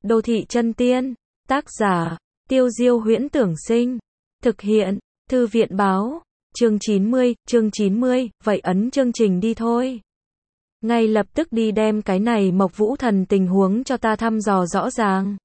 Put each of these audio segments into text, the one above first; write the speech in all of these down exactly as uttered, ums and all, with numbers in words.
Đô thị chân tiên. Tác giả, Tiêu Diêu Huyễn Tưởng Sinh. Thực hiện, Thư viện báo. Chương chín mươi, chương chín mươi, vậy ấn chương trình đi thôi. Ngay lập tức đi đem cái này Mộc Vũ Thần tình huống cho ta thăm dò rõ ràng.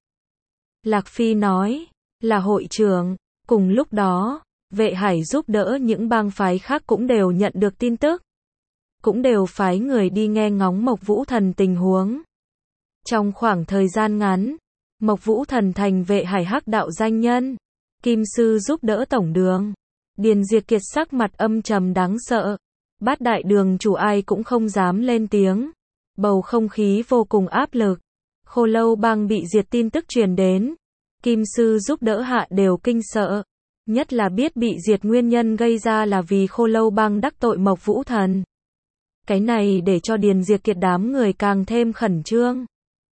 Lạc Phi nói, là hội trưởng. Cùng lúc đó, Vệ Hải giúp đỡ những bang phái khác cũng đều nhận được tin tức. Cũng đều phái người đi nghe ngóng Mộc Vũ Thần tình huống. Trong khoảng thời gian ngắn, Mộc Vũ Thần thành Vệ Hải hắc đạo danh nhân. Kim Sư giúp đỡ tổng đường. Điền Diệt Kiệt sắc mặt âm trầm đáng sợ. Bát đại đường chủ ai cũng không dám lên tiếng. Bầu không khí vô cùng áp lực. Khô Lâu Bang bị diệt tin tức truyền đến. Kim Sư giúp đỡ hạ đều kinh sợ. Nhất là biết bị diệt nguyên nhân gây ra là vì Khô Lâu Bang đắc tội Mộc Vũ Thần. Cái này để cho Điền Diệt Kiệt đám người càng thêm khẩn trương.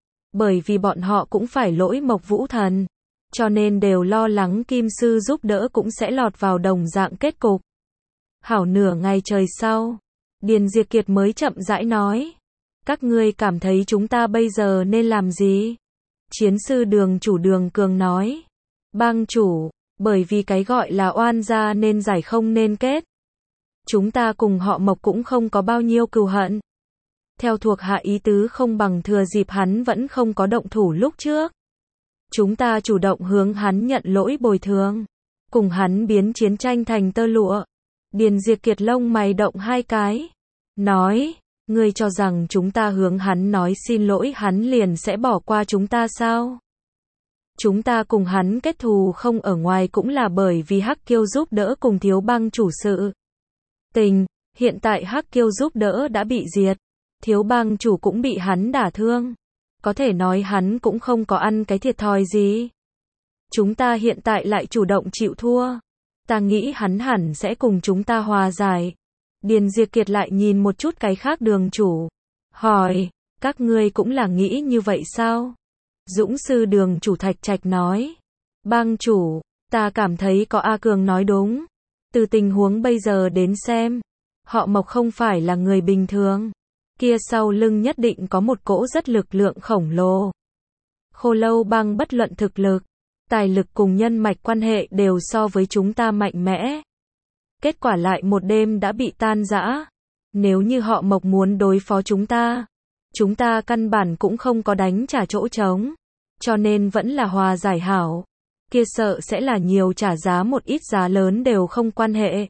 Bởi vì bọn họ cũng phải lỗi Mộc Vũ Thần. Cho nên đều lo lắng Kim Sư giúp đỡ cũng sẽ lọt vào đồng dạng kết cục. Hảo nửa ngày trời sau, Điền Diệt Kiệt mới chậm rãi nói. Các ngươi cảm thấy chúng ta bây giờ nên làm gì? Chiến sư Đường chủ Đường Cường nói. Bang chủ, bởi vì cái gọi là oan gia nên giải không nên kết. Chúng ta cùng họ Mộc cũng không có bao nhiêu cừu hận. Theo thuộc hạ ý tứ không bằng thừa dịp hắn vẫn không có động thủ lúc trước. Chúng ta chủ động hướng hắn nhận lỗi bồi thường. Cùng hắn biến chiến tranh thành tơ lụa. Điền Diệt Kiệt lông mày động hai cái. Nói, ngươi cho rằng chúng ta hướng hắn nói xin lỗi hắn liền sẽ bỏ qua chúng ta sao? Chúng ta cùng hắn kết thù không ở ngoài cũng là bởi vì Hắc Kiêu giúp đỡ cùng Thiếu Bang chủ sự tình. Hiện tại Hắc Kiêu giúp đỡ đã bị diệt. Thiếu Bang chủ cũng bị hắn đả thương. Có thể nói hắn cũng không có ăn cái thiệt thòi gì. Chúng ta hiện tại lại chủ động chịu thua. Ta nghĩ hắn hẳn sẽ cùng chúng ta hòa giải. Điền Diệt Kiệt lại nhìn một chút cái khác đường chủ. Hỏi, các ngươi cũng là nghĩ như vậy sao? Dũng sư đường chủ Thạch Trạch nói. Bang chủ, ta cảm thấy có A Cường nói đúng. Từ tình huống bây giờ đến xem, họ Mộc không phải là người bình thường. Kia sau lưng nhất định có một cỗ rất lực lượng khổng lồ. Khô Lâu Bang bất luận thực lực, tài lực cùng nhân mạch quan hệ đều so với chúng ta mạnh mẽ. Kết quả lại một đêm đã bị tan rã. Nếu như họ Mộc muốn đối phó chúng ta, chúng ta căn bản cũng không có đánh trả chỗ trống. Cho nên vẫn là hòa giải hảo. Kia sợ sẽ là nhiều trả giá một ít giá lớn đều không quan hệ.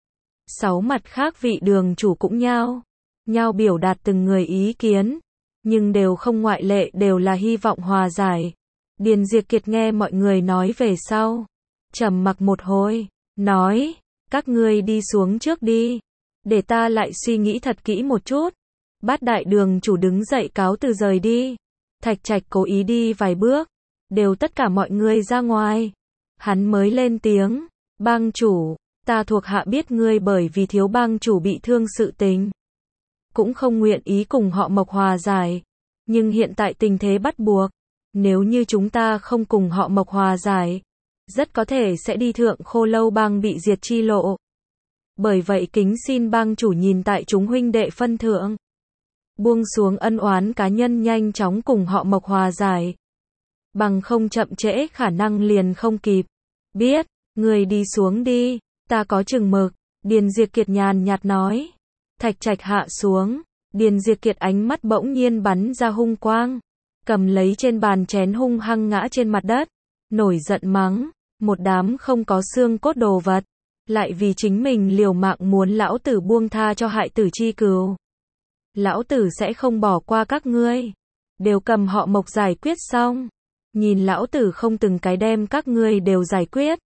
Sáu mặt khác vị đường chủ cũng nhao. Nhau biểu đạt từng người ý kiến. Nhưng đều không ngoại lệ đều là hy vọng hòa giải. Điền Diệt Kiệt nghe mọi người nói về sau. Trầm mặc một hồi. Nói, các ngươi đi xuống trước đi. Để ta lại suy nghĩ thật kỹ một chút. Bát đại đường chủ đứng dậy cáo từ rời đi. Thạch Trạch cố ý đi vài bước. Đều tất cả mọi người ra ngoài. Hắn mới lên tiếng. Bang chủ, ta thuộc hạ biết ngươi bởi vì thiếu bang chủ bị thương sự tình. Cũng không nguyện ý cùng họ Mộc hòa giải. Nhưng hiện tại tình thế bắt buộc. Nếu như chúng ta không cùng họ Mộc hòa giải, rất có thể sẽ đi thượng Khô Lâu Bang bị diệt chi lộ. Bởi vậy kính xin bang chủ nhìn tại chúng huynh đệ phân thượng. Buông xuống ân oán cá nhân nhanh chóng cùng họ Mộc hòa giải. Bằng không chậm trễ khả năng liền không kịp. Biết, người đi xuống đi, ta có chừng mực. Điền Diệt Kiệt nhàn nhạt nói. Thạch Trạch hạ xuống. Điền Diệt Kiệt ánh mắt bỗng nhiên bắn ra hung quang. Cầm lấy trên bàn chén hung hăng ngã trên mặt đất. Nổi giận mắng. Một đám không có xương cốt đồ vật. Lại vì chính mình liều mạng muốn lão tử buông tha cho hại tử chi cừu. Lão tử sẽ không bỏ qua các ngươi. Đều cầm họ Mộc giải quyết xong. Nhìn lão tử không từng cái đem các ngươi đều giải quyết.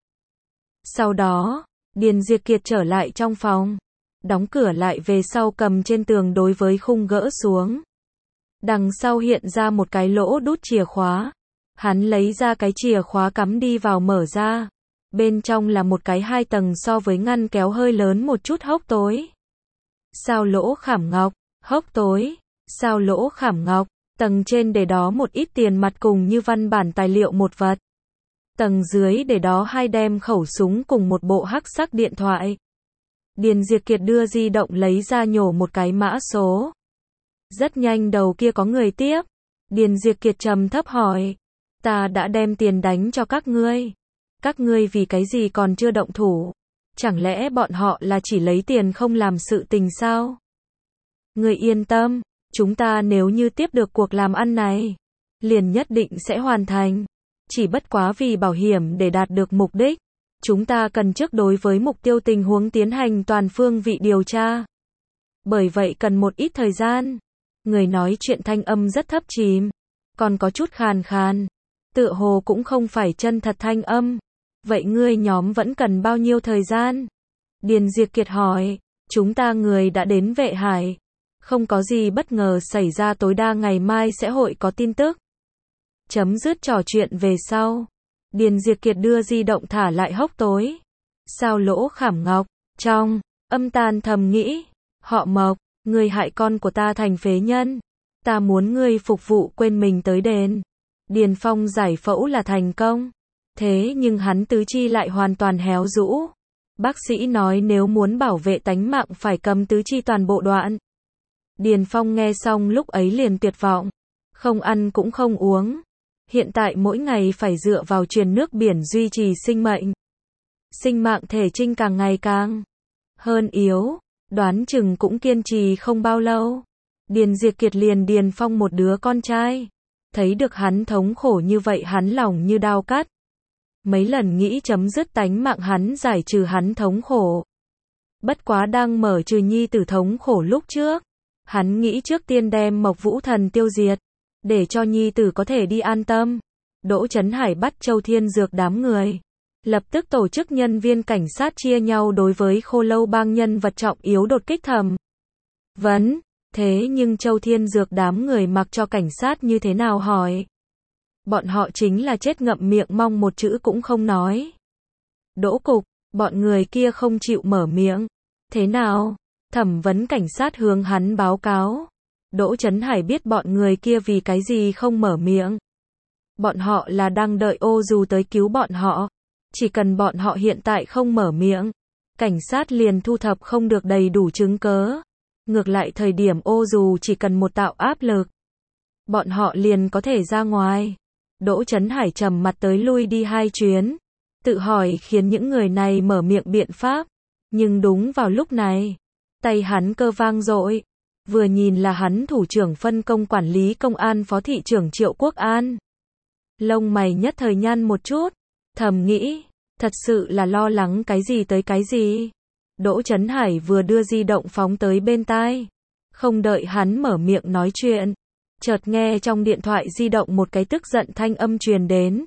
Sau đó, Điền Diệt Kiệt trở lại trong phòng. Đóng cửa lại về sau cầm trên tường đối với khung gỡ xuống. Đằng sau hiện ra một cái lỗ đút chìa khóa. Hắn lấy ra cái chìa khóa cắm đi vào mở ra. Bên trong là một cái hai tầng so với ngăn kéo hơi lớn một chút hốc tối. Sao lỗ khảm ngọc, hốc tối, sao lỗ khảm ngọc, tầng trên để đó một ít tiền mặt cùng như văn bản tài liệu một vật. Tầng dưới để đó hai đem khẩu súng cùng một bộ hắc sắc điện thoại. Điền Diệt Kiệt đưa di động lấy ra nhổ một cái mã số. Rất nhanh đầu kia có người tiếp. Điền Diệt Kiệt trầm thấp hỏi. Ta đã đem tiền đánh cho các ngươi. Các ngươi vì cái gì còn chưa động thủ? Chẳng lẽ bọn họ là chỉ lấy tiền không làm sự tình sao? Ngươi yên tâm, chúng ta nếu như tiếp được cuộc làm ăn này, liền nhất định sẽ hoàn thành. Chỉ bất quá vì bảo hiểm để đạt được mục đích, chúng ta cần trước đối với mục tiêu tình huống tiến hành toàn phương vị điều tra. Bởi vậy cần một ít thời gian. Người nói chuyện thanh âm rất thấp chìm, còn có chút khàn khàn, tựa hồ cũng không phải chân thật thanh âm. Vậy ngươi nhóm vẫn cần bao nhiêu thời gian? Điền Diệp Kiệt hỏi. Chúng ta người đã đến Vệ Hải. Không có gì bất ngờ xảy ra tối đa ngày mai sẽ hội có tin tức. Chấm dứt trò chuyện về sau. Điền Diệp Kiệt đưa di động thả lại hốc tối. Sao Lỗ Khảm Ngọc, trong, âm tàn thầm nghĩ. Họ Mộc, ngươi hại con của ta thành phế nhân. Ta muốn ngươi phục vụ quên mình tới đền. Điền Phong giải phẫu là thành công. Thế nhưng hắn tứ chi lại hoàn toàn héo rũ. Bác sĩ nói nếu muốn bảo vệ tánh mạng phải cầm tứ chi toàn bộ đoạn. Điền Phong nghe xong lúc ấy liền tuyệt vọng. Không ăn cũng không uống. Hiện tại mỗi ngày phải dựa vào truyền nước biển duy trì sinh mệnh. Sinh mạng thể trinh càng ngày càng hơn yếu. Đoán chừng cũng kiên trì không bao lâu. Điền Diệp Kiệt liền Điền Phong một đứa con trai. Thấy được hắn thống khổ như vậy hắn lòng như đao cắt. Mấy lần nghĩ chấm dứt tánh mạng hắn giải trừ hắn thống khổ. Bất quá đang mở trừ nhi tử thống khổ lúc trước. Hắn nghĩ trước tiên đem Mộc Vũ Thần tiêu diệt. Để cho nhi tử có thể đi an tâm. Đỗ Chấn Hải bắt Châu Thiên Dược đám người. Lập tức tổ chức nhân viên cảnh sát chia nhau đối với Khô Lâu bang nhân vật trọng yếu đột kích thẩm vấn. Thế nhưng Châu Thiên Dược đám người mặc cho cảnh sát như thế nào hỏi. Bọn họ chính là chết ngậm miệng mong một chữ cũng không nói. Đỗ cục, bọn người kia không chịu mở miệng. Thế nào? Thẩm vấn cảnh sát hướng hắn báo cáo. Đỗ Chấn Hải biết bọn người kia vì cái gì không mở miệng. Bọn họ là đang đợi Ô Dù tới cứu bọn họ. Chỉ cần bọn họ hiện tại không mở miệng, cảnh sát liền thu thập không được đầy đủ chứng cớ. Ngược lại thời điểm Ô Dù chỉ cần một tạo áp lực, bọn họ liền có thể ra ngoài. Đỗ Chấn Hải trầm mặt tới lui đi hai chuyến, tự hỏi khiến những người này mở miệng biện pháp. Nhưng đúng vào lúc này, tay hắn cơ vang dội. Vừa nhìn là hắn thủ trưởng phân công quản lý công an phó thị trưởng Triệu Quốc An. Lông mày nhất thời nhăn một chút, thầm nghĩ, thật sự là lo lắng cái gì tới cái gì. Đỗ Chấn Hải vừa đưa di động phóng tới bên tai. Không đợi hắn mở miệng nói chuyện. Chợt nghe trong điện thoại di động một cái tức giận thanh âm truyền đến.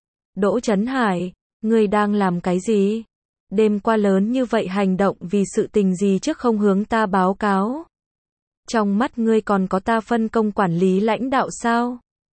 Đỗ Chấn Hải, ngươi đang làm cái gì? Đêm qua lớn như vậy hành động vì sự tình gì trước không hướng ta báo cáo? Trong mắt ngươi còn có ta phân công quản lý lãnh đạo sao?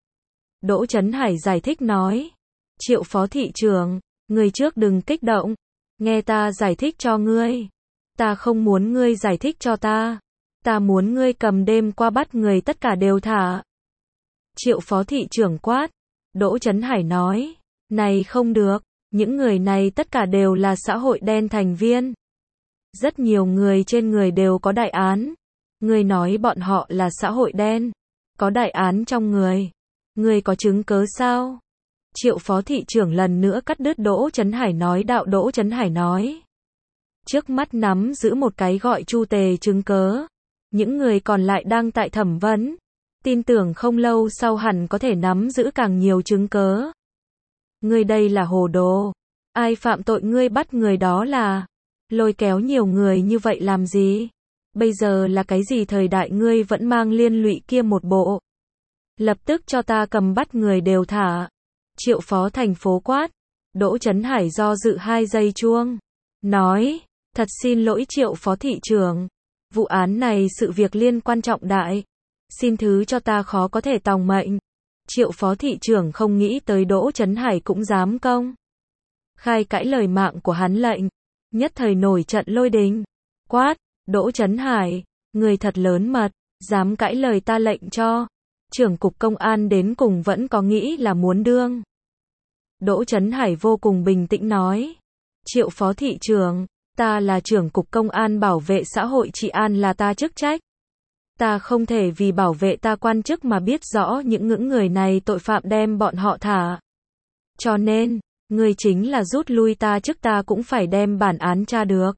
Đỗ Chấn Hải giải thích nói. Triệu phó thị trưởng, ngươi trước đừng kích động. Nghe ta giải thích cho ngươi. Ta không muốn ngươi giải thích cho ta. Ta muốn ngươi cầm đêm qua bắt người tất cả đều thả. Triệu phó thị trưởng quát. Đỗ Chấn Hải nói. Này không được. Những người này tất cả đều là xã hội đen thành viên. Rất nhiều người trên người đều có đại án. Ngươi nói bọn họ là xã hội đen. Có đại án trong người. Ngươi có chứng cớ sao? Triệu phó thị trưởng lần nữa cắt đứt Đỗ Chấn Hải nói đạo. Đỗ Chấn Hải nói. Trước mắt nắm giữ một cái gọi chu tề chứng cớ. Những người còn lại đang tại thẩm vấn. Tin tưởng không lâu sau hẳn có thể nắm giữ càng nhiều chứng cớ. Ngươi đây là hồ đồ. Ai phạm tội ngươi bắt người đó là. Lôi kéo nhiều người như vậy làm gì? Bây giờ là cái gì thời đại ngươi vẫn mang liên lụy kia một bộ. Lập tức cho ta cầm bắt người đều thả. Triệu phó thành phố quát. Đỗ Chấn Hải do dự hai giây chuông. Nói. Thật xin lỗi Triệu phó thị trưởng. Vụ án này sự việc liên quan trọng đại. Xin thứ cho ta khó có thể tòng mệnh. Triệu phó thị trưởng không nghĩ tới Đỗ Chấn Hải cũng dám công khai cãi lời mạng của hắn lệnh. Nhất thời nổi trận lôi đình. Quát. Đỗ Chấn Hải. Người thật lớn mật. Dám cãi lời ta lệnh cho. Trưởng cục công an đến cùng vẫn có nghĩ là muốn đương. Đỗ Chấn Hải vô cùng bình tĩnh nói. Triệu phó thị trưởng. Ta là trưởng cục công an bảo vệ xã hội trị an là ta chức trách. Ta không thể vì bảo vệ ta quan chức mà biết rõ những ngưỡng người này tội phạm đem bọn họ thả. Cho nên, ngươi chính là rút lui ta trước ta cũng phải đem bản án tra được.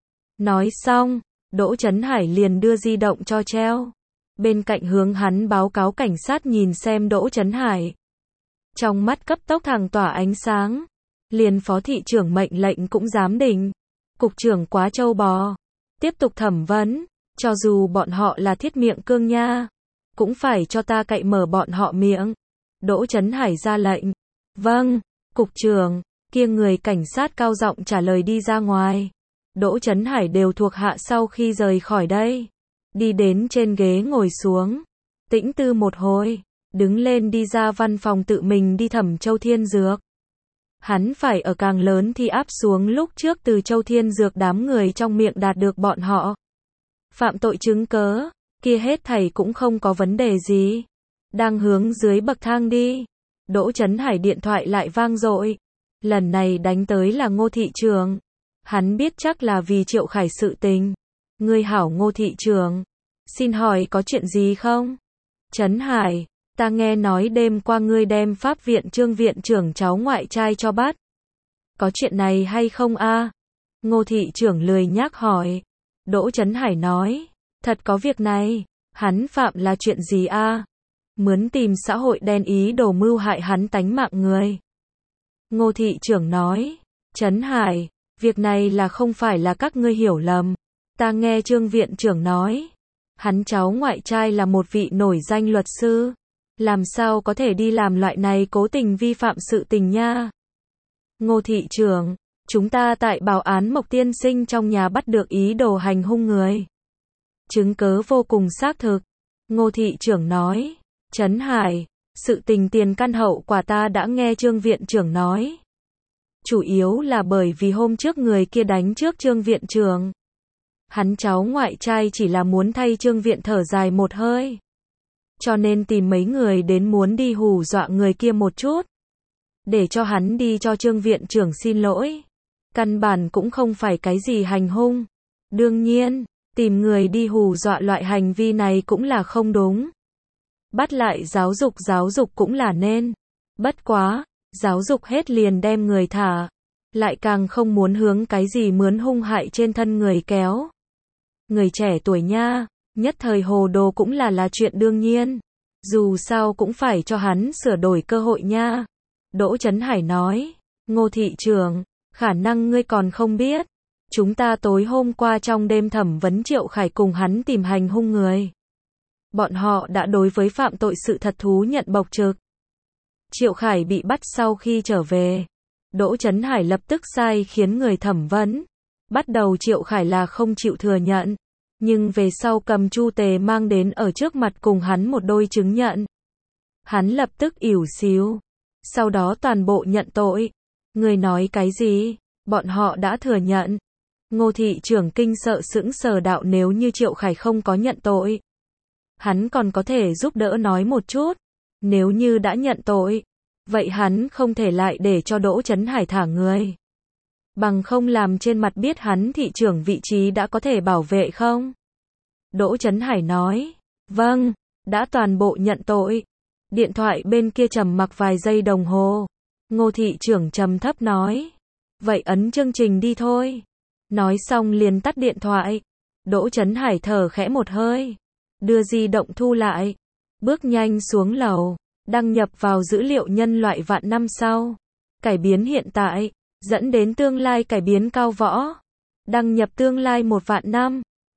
Nói xong, Đỗ Chấn Hải liền đưa di động cho treo. Bên cạnh hướng hắn báo cáo cảnh sát nhìn xem Đỗ Chấn Hải. Trong mắt cấp tốc thẳng tỏa ánh sáng. Liền phó thị trưởng mệnh lệnh cũng dám định. Cục trưởng quá trâu bò. Tiếp tục thẩm vấn. Cho dù bọn họ là thiết miệng cương nha. Cũng phải cho ta cậy mở bọn họ miệng. Đỗ Chấn Hải ra lệnh. Vâng, cục trưởng. Kia người cảnh sát cao giọng trả lời đi ra ngoài. Đỗ Chấn Hải đều thuộc hạ sau khi rời khỏi đây. Đi đến trên ghế ngồi xuống. Tĩnh tư một hồi. Đứng lên đi ra văn phòng tự mình đi thẩm Châu Thiên Dược. Hắn phải ở càng lớn thì áp xuống lúc trước từ Châu Thiên Dược đám người trong miệng đạt được bọn họ. Phạm tội chứng cớ. Kia hết thảy cũng không có vấn đề gì. Đang hướng dưới bậc thang đi. Đỗ Chấn Hải điện thoại lại vang dội. Lần này đánh tới là Ngô thị trưởng. Hắn biết chắc là vì Triệu Khải sự tình. Ngươi hảo Ngô thị trưởng. Xin hỏi có chuyện gì không? Chấn Hải, ta nghe nói đêm qua ngươi đem pháp viện Trương viện trưởng cháu ngoại trai cho bắt. Có chuyện này hay không a? Ngô thị trưởng lười nhác hỏi. Đỗ Chấn Hải nói, thật có việc này. Hắn phạm là chuyện gì a? Mướn tìm xã hội đen ý đồ mưu hại hắn tánh mạng người. Ngô thị trưởng nói, Chấn Hải, việc này là không phải là các ngươi hiểu lầm. Ta nghe Trương viện trưởng nói, hắn cháu ngoại trai là một vị nổi danh luật sư. Làm sao có thể đi làm loại này cố tình vi phạm sự tình nha. Ngô thị trưởng, chúng ta tại báo án Mộc tiên sinh trong nhà bắt được ý đồ hành hung người. Chứng cớ vô cùng xác thực. Ngô thị trưởng nói, Chấn Hải, sự tình tiền căn hậu quả ta đã nghe Trương viện trưởng nói. Chủ yếu là bởi vì hôm trước người kia đánh trước Trương viện trưởng. Hắn cháu ngoại trai chỉ là muốn thay Trương viện thở dài một hơi. Cho nên tìm mấy người đến muốn đi hù dọa người kia một chút. Để cho hắn đi cho Trương viện trưởng xin lỗi. Căn bản cũng không phải cái gì hành hung. Đương nhiên, tìm người đi hù dọa loại hành vi này cũng là không đúng. Bắt lại giáo dục giáo dục cũng là nên. Bất quá, giáo dục hết liền đem người thả. Lại càng không muốn hướng cái gì mướn hung hại trên thân người kéo. Người trẻ tuổi nha, nhất thời hồ đồ cũng là là chuyện đương nhiên. Dù sao cũng phải cho hắn sửa đổi cơ hội nha. Đỗ Chấn Hải nói, Ngô thị trưởng, khả năng ngươi còn không biết. Chúng ta tối hôm qua trong đêm thẩm vấn Triệu Khải cùng hắn tìm hành hung người. Bọn họ đã đối với phạm tội sự thật thú nhận bộc trực. Triệu Khải bị bắt sau khi trở về. Đỗ Chấn Hải lập tức sai khiến người thẩm vấn. Bắt đầu Triệu Khải là không chịu thừa nhận. Nhưng về sau cầm Chu Tề mang đến ở trước mặt cùng hắn một đôi chứng nhận. Hắn lập tức ỉu xìu. Sau đó toàn bộ nhận tội. Người nói cái gì? Bọn họ đã thừa nhận. Ngô thị trưởng kinh sợ sững sờ đạo nếu như Triệu Khải không có nhận tội. Hắn còn có thể giúp đỡ nói một chút. Nếu như đã nhận tội. Vậy hắn không thể lại để cho Đỗ Chấn Hải thả người. Bằng không làm trên mặt biết hắn thị trưởng vị trí đã có thể bảo vệ không? Đỗ Chấn Hải nói, vâng, đã toàn bộ nhận tội. Điện thoại bên kia trầm mặc vài giây đồng hồ. Ngô thị trưởng trầm thấp nói, vậy ấn chương trình đi thôi. Nói xong liền tắt điện thoại. Đỗ Chấn Hải thở khẽ một hơi. Đưa di động thu lại. Bước nhanh xuống lầu. Đăng nhập vào dữ liệu nhân loại vạn năm sau. Cải biến hiện tại. Dẫn đến tương lai cải biến cao võ. Đăng nhập tương lai một vạn năm.